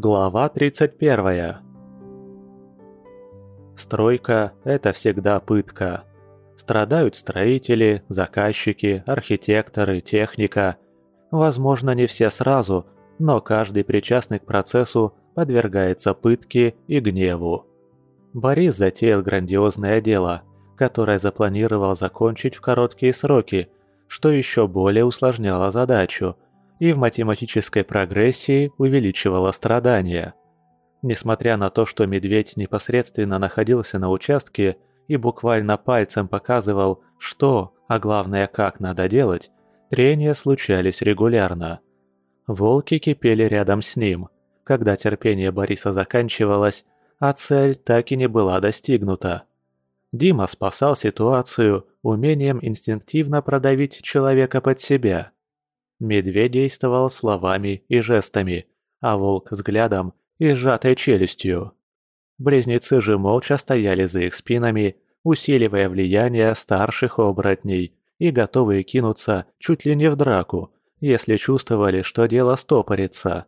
Глава 31. Стройка – это всегда пытка. Страдают строители, заказчики, архитекторы, техника. Возможно, не все сразу, но каждый причастный к процессу подвергается пытке и гневу. Борис затеял грандиозное дело, которое запланировал закончить в короткие сроки, что еще более усложняло задачу и в математической прогрессии увеличивало страдания. Несмотря на то, что медведь непосредственно находился на участке и буквально пальцем показывал, что, а главное, как надо делать, трения случались регулярно. Волки кипели рядом с ним, когда терпение Бориса заканчивалось, а цель так и не была достигнута. Дима спасал ситуацию умением инстинктивно продавить человека под себя. Медведь действовал словами и жестами, а волк взглядом и сжатой челюстью. Близнецы же молча стояли за их спинами, усиливая влияние старших оборотней и готовые кинуться чуть ли не в драку, если чувствовали, что дело стопорится.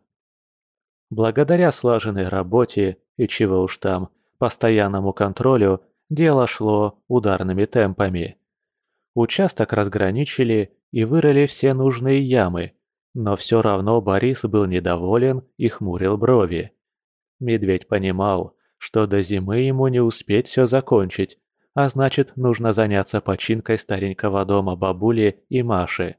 Благодаря слаженной работе и чего уж там, постоянному контролю, дело шло ударными темпами. Участок разграничили и вырыли все нужные ямы, но все равно Борис был недоволен и хмурил брови. Медведь понимал, что до зимы ему не успеть все закончить, а значит, нужно заняться починкой старенького дома бабули и Маши.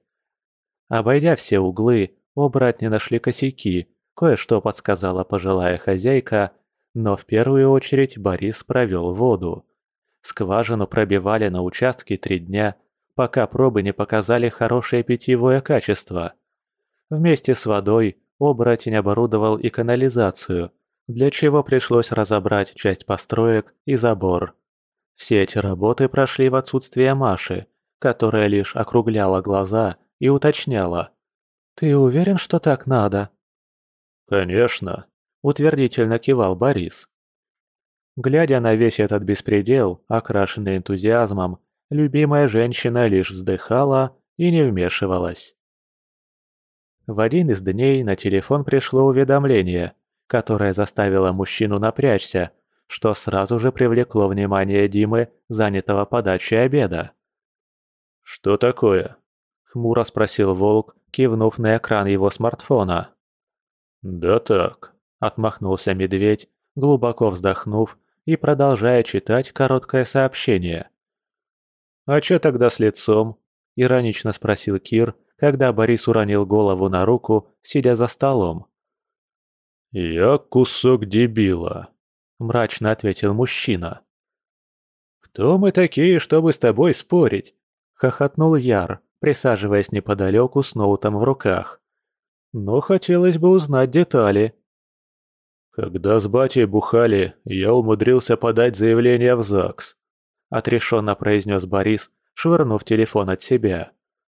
Обойдя все углы, оборотни нашли косяки, кое-что подсказала пожилая хозяйка, но в первую очередь Борис провел воду. Скважину пробивали на участке 3 дня, пока пробы не показали хорошее питьевое качество. Вместе с водой оборотень оборудовал и канализацию, для чего пришлось разобрать часть построек и забор. Все эти работы прошли в отсутствие Маши, которая лишь округляла глаза и уточняла: «Ты уверен, что так надо?» «Конечно», — утвердительно кивал Борис. Глядя на весь этот беспредел, окрашенный энтузиазмом, любимая женщина лишь вздыхала и не вмешивалась. В один из дней на телефон пришло уведомление, которое заставило мужчину напрячься, что сразу же привлекло внимание Димы, занятого подачей обеда. «Что такое?» — хмуро спросил Волк, кивнув на экран его смартфона. «Да так», — отмахнулся медведь, глубоко вздохнув и продолжая читать короткое сообщение. «А чё тогда с лицом?» — иронично спросил Кир, когда Борис уронил голову на руку, сидя за столом. «Я кусок дебила», — мрачно ответил мужчина. «Кто мы такие, чтобы с тобой спорить?» — хохотнул Яр, присаживаясь неподалеку с ноутом в руках. «Но хотелось бы узнать детали». «Когда с батей бухали, я умудрился подать заявление в ЗАГС», — отрешенно произнес Борис, швырнув телефон от себя.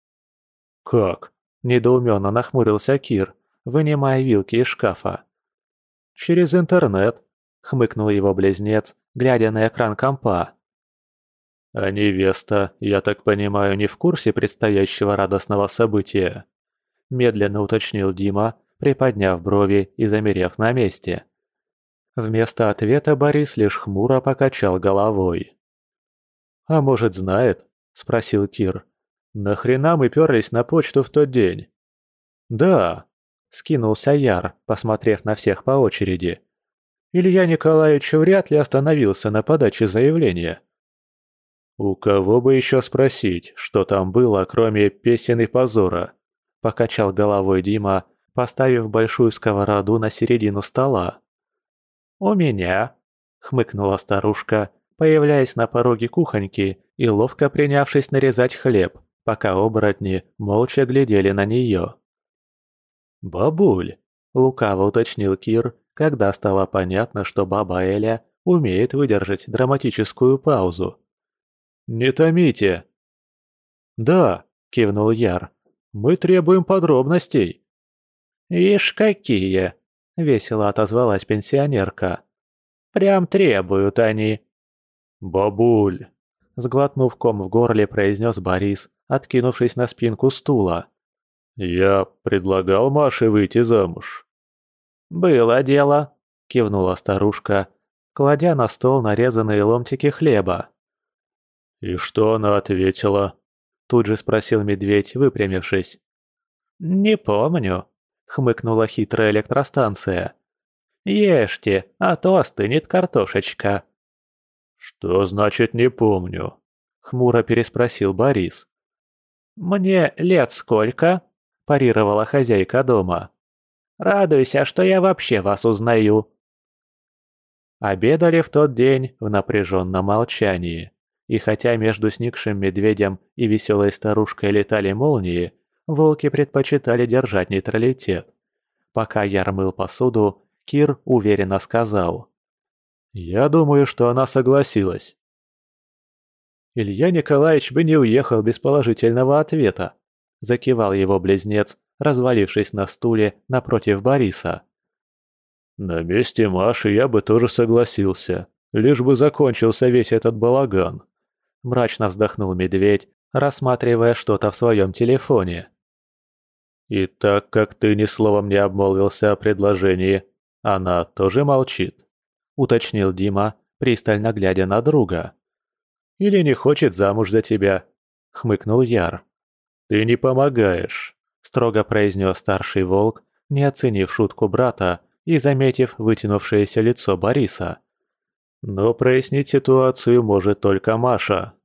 «Как?» — недоуменно нахмурился Кир, вынимая вилки из шкафа. «Через интернет», — хмыкнул его близнец, глядя на экран компа. «А невеста, я так понимаю, не в курсе предстоящего радостного события?» — медленно уточнил Дима, приподняв брови и замерев на месте. Вместо ответа Борис лишь хмуро покачал головой. «А может, знает?» — спросил Кир. «Нахрена мы пёрлись на почту в тот день?» «Да», — скинулся Яр, посмотрев на всех по очереди. «Илья Николаевич вряд ли остановился на подаче заявления». «У кого бы еще спросить, что там было, кроме песен и позора?» — покачал головой Дима, поставив большую сковороду на середину стола. «У меня», — хмыкнула старушка, появляясь на пороге кухоньки и ловко принявшись нарезать хлеб, пока оборотни молча глядели на нее. «Бабуль», — лукаво уточнил Кир, когда стало понятно, что баба Эля умеет выдержать драматическую паузу. «Не томите!» «Да», — кивнул Яр, — «мы требуем подробностей». «Ишь какие!» — весело отозвалась пенсионерка. «Прям требуют они». «Бабуль!» — сглотнув ком в горле, произнес Борис, откинувшись на спинку стула. «Я предлагал Маше выйти замуж». «Было дело», — кивнула старушка, кладя на стол нарезанные ломтики хлеба. «И что она ответила?» — тут же спросил медведь, выпрямившись. «Не помню», — хмыкнула хитрая электростанция. «Ешьте, а то остынет картошечка». «Что значит «не помню»?» — хмуро переспросил Борис. «Мне лет сколько?» – парировала хозяйка дома. «Радуйся, что я вообще вас узнаю». Обедали в тот день в напряженном молчании. И хотя между сникшим медведем и веселой старушкой летали молнии, волки предпочитали держать нейтралитет. Пока Яр мыл посуду, Кир уверенно сказал. «Я думаю, что она согласилась». «Илья Николаевич бы не уехал без положительного ответа», – закивал его близнец, развалившись на стуле напротив Бориса. «На месте Маши я бы тоже согласился, лишь бы закончился весь этот балаган», – мрачно вздохнул медведь, рассматривая что-то в своем телефоне. «И так как ты ни словом не обмолвился о предложении, она тоже молчит», – уточнил Дима, пристально глядя на друга. «Или не хочет замуж за тебя?» — хмыкнул Яр. «Ты не помогаешь», — строго произнес старший волк, не оценив шутку брата и заметив вытянувшееся лицо Бориса. «Но прояснить ситуацию может только Маша».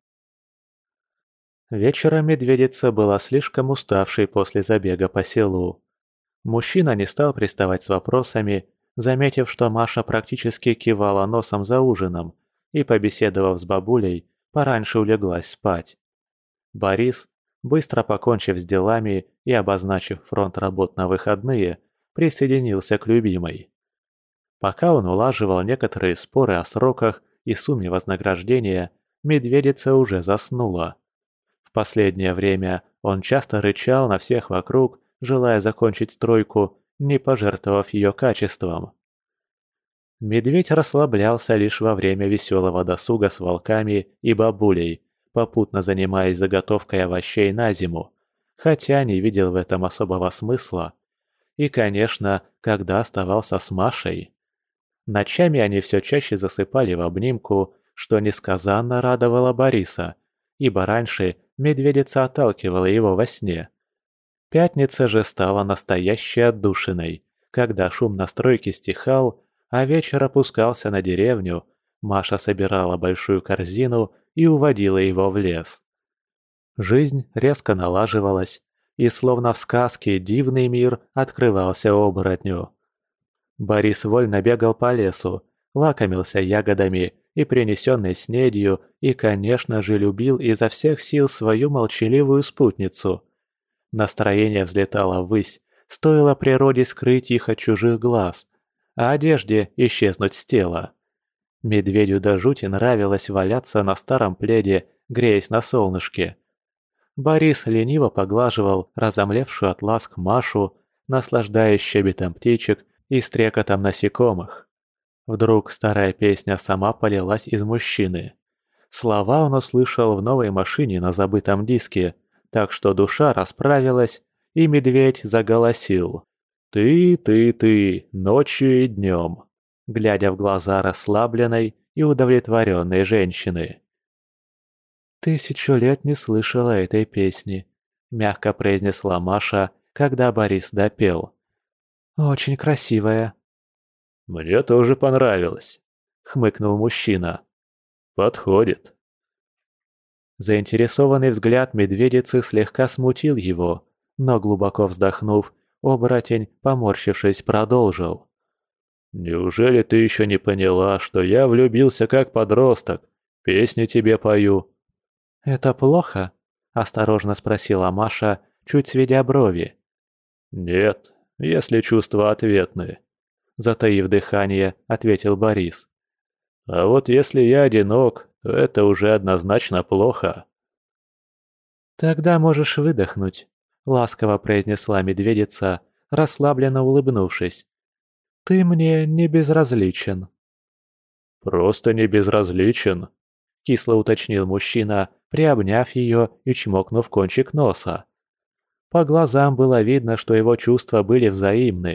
Вечером медведица была слишком уставшей после забега по селу. Мужчина не стал приставать с вопросами, заметив, что Маша практически кивала носом за ужином и, побеседовав с бабулей, пораньше улеглась спать. Борис, быстро покончив с делами и обозначив фронт работ на выходные, присоединился к любимой. Пока он улаживал некоторые споры о сроках и сумме вознаграждения, медведица уже заснула. В последнее время он часто рычал на всех вокруг, желая закончить стройку, не пожертвовав ее качеством. Медведь расслаблялся лишь во время веселого досуга с волками и бабулей, попутно занимаясь заготовкой овощей на зиму, хотя не видел в этом особого смысла. И, конечно, когда оставался с Машей. Ночами они все чаще засыпали в обнимку, что несказанно радовало Бориса, ибо раньше медведица отталкивала его во сне. Пятница же стала настоящей отдушиной, когда шум на стройке стихал, а вечер опускался на деревню, Маша собирала большую корзину и уводила его в лес. Жизнь резко налаживалась, и словно в сказке дивный мир открывался оборотню. Борис вольно бегал по лесу, лакомился ягодами и принесенной снедью и, конечно же, любил изо всех сил свою молчаливую спутницу. Настроение взлетало ввысь, стоило природе скрыть их от чужих глаз, а одежде исчезнуть с тела. Медведю до жути нравилось валяться на старом пледе, греясь на солнышке. Борис лениво поглаживал разомлевшую от ласк Машу, наслаждаясь щебетом птичек и стрекотом насекомых. Вдруг старая песня сама полилась из мужчины. Слова он услышал в новой машине на забытом диске, так что душа расправилась, и медведь заголосил. Ты, ночью и днем», глядя в глаза расслабленной и удовлетворенной женщины. «1000 лет не слышала этой песни», — мягко произнесла Маша, когда Борис допел. «Очень красивая». «Мне тоже понравилось», — хмыкнул мужчина. «Подходит». Заинтересованный взгляд медведицы слегка смутил его, но, глубоко вздохнув, оборотень, поморщившись, продолжил. «Неужели ты еще не поняла, что я влюбился как подросток? Песни тебе пою». «Это плохо?» – осторожно спросила Маша, чуть сведя брови. «Нет, если чувства ответны», – затаив дыхание, ответил Борис. «А вот если я одинок, то это уже однозначно плохо». «Тогда можешь выдохнуть», – ласково произнесла медведица, расслабленно улыбнувшись. «Ты мне не безразличен». «Просто не безразличен», – кисло уточнил мужчина, приобняв ее и чмокнув кончик носа. По глазам было видно, что его чувства были взаимны,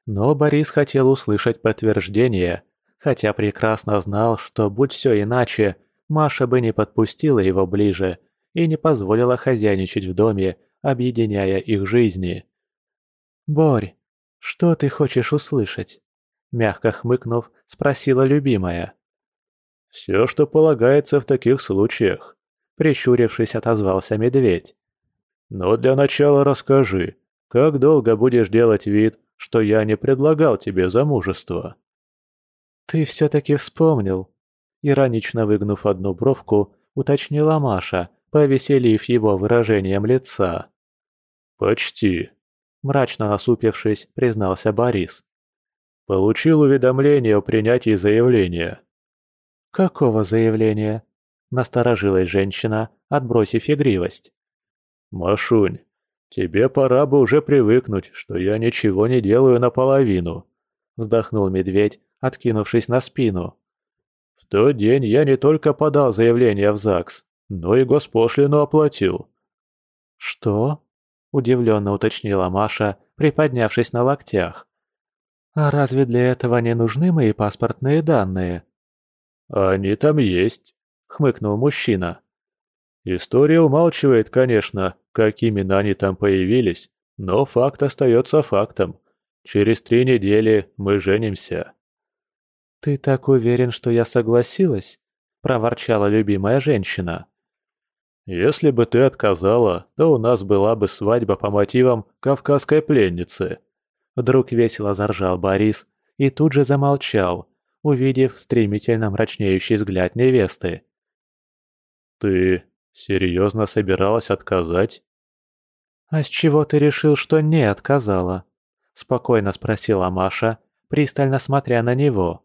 Но Борис хотел услышать подтверждение, хотя прекрасно знал, что будь все иначе, Маша бы не подпустила его ближе и не позволила хозяйничать в доме, объединяя их жизни. «Борь, что ты хочешь услышать?» Мягко хмыкнув, спросила любимая. «Все, что полагается в таких случаях», — прищурившись, отозвался медведь. «Но для начала расскажи, как долго будешь делать вид, что я не предлагал тебе замужество?» «Ты все-таки вспомнил», — иронично выгнув одну бровку, уточнила Маша, повеселив его выражением лица. «Почти», — мрачно насупившись, признался Борис. «Получил уведомление о принятии заявления». «Какого заявления?» – насторожилась женщина, отбросив игривость. «Машунь, тебе пора бы уже привыкнуть, что я ничего не делаю наполовину», – вздохнул медведь, откинувшись на спину. «В тот день я не только подал заявление в ЗАГС, но и госпошлину оплатил». «Что?» – удивленно уточнила Маша, приподнявшись на локтях. «А разве для этого не нужны мои паспортные данные?» «Они там есть», — хмыкнул мужчина. «История умалчивает, конечно, как именно они там появились, но факт остается фактом. Через 3 недели мы женимся». «Ты так уверен, что я согласилась?» — проворчала любимая женщина. «Если бы ты отказала, то у нас была бы свадьба по мотивам кавказской пленницы». Вдруг весело заржал Борис и тут же замолчал, увидев стремительно мрачнеющий взгляд невесты. «Ты серьезно собиралась отказать?» «А с чего ты решил, что не отказала?» – спокойно спросила Маша, пристально смотря на него.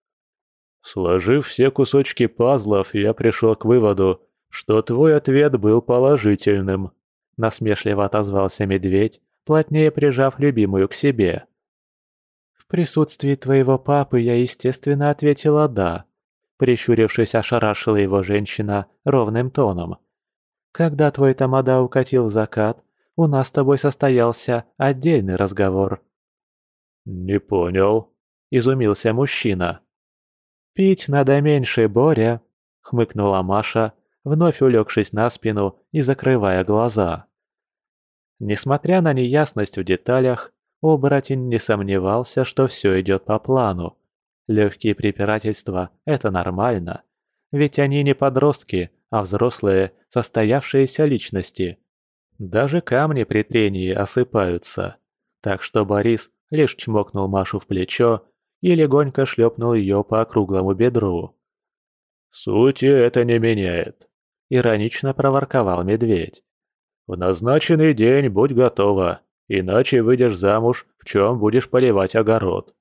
«Сложив все кусочки пазлов, я пришел к выводу, что твой ответ был положительным», – насмешливо отозвался медведь, плотнее прижав любимую к себе. «В присутствии твоего папы я, естественно, ответила «да», — прищурившись, ошарашила его женщина ровным тоном. «Когда твой тамада укатил в закат, у нас с тобой состоялся отдельный разговор». «Не понял», — изумился мужчина. «Пить надо меньше, Боря», — хмыкнула Маша, вновь улегшись на спину и закрывая глаза. Несмотря на неясность в деталях, оборотень не сомневался, что все идет по плану. Легкие препирательства – это нормально. Ведь они не подростки, а взрослые, состоявшиеся личности. Даже камни при трении осыпаются. Так что Борис лишь чмокнул Машу в плечо и легонько шлепнул ее по округлому бедру. «Сути это не меняет», – иронично проворковал медведь. «В назначенный день будь готова, иначе выйдешь замуж, в чем будешь поливать огород».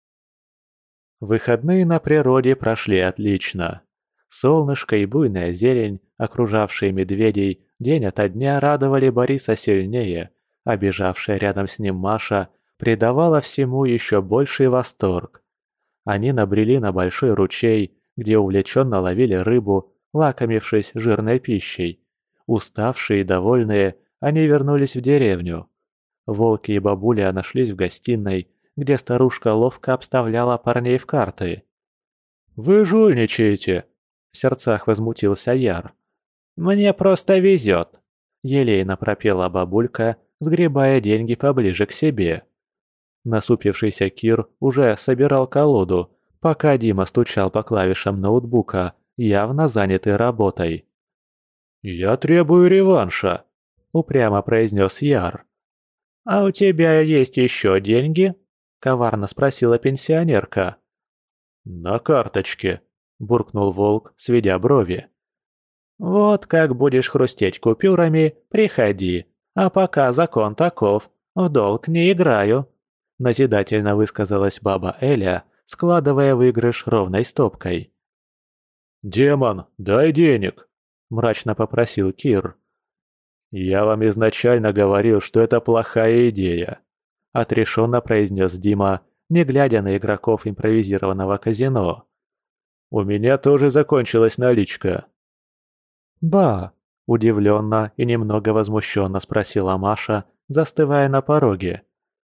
Выходные на природе прошли отлично. Солнышко и буйная зелень, окружавшие медведей, день ото дня радовали Бориса сильнее, а бежавшая рядом с ним Маша придавала всему еще больший восторг. Они набрели на большой ручей, где увлеченно ловили рыбу, лакомившись жирной пищей. Уставшие и довольные, они вернулись в деревню. Волки и бабуля нашлись в гостиной, где старушка ловко обставляла парней в карты. «Вы жульничаете!» – в сердцах возмутился Яр. «Мне просто везет!» – елейно пропела бабулька, сгребая деньги поближе к себе. Насупившийся Кир уже собирал колоду, пока Дима стучал по клавишам ноутбука, явно занятый работой. «Я требую реванша», — упрямо произнес Яр. «А у тебя есть еще деньги?» — коварно спросила пенсионерка. «На карточке», — буркнул Волк, сведя брови. «Вот как будешь хрустеть купюрами, приходи. А пока закон таков, в долг не играю», — назидательно высказалась баба Эля, складывая выигрыш ровной стопкой. «Демон, дай денег!» – мрачно попросил Кир. «Я вам изначально говорил, что это плохая идея», – отрешенно произнес Дима, не глядя на игроков импровизированного казино. «У меня тоже закончилась наличка». «Ба!» – удивленно и немного возмущенно спросила Маша, застывая на пороге.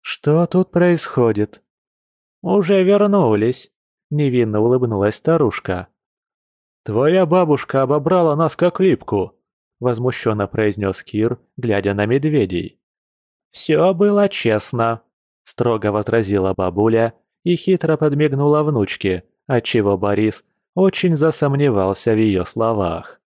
«Что тут происходит?» «Уже вернулись», — невинно улыбнулась старушка. «Твоя бабушка обобрала нас как липку», — возмущенно произнес Кир, глядя на медведей. «Все было честно», — строго возразила бабуля и хитро подмигнула внучке, отчего Борис очень засомневался в ее словах.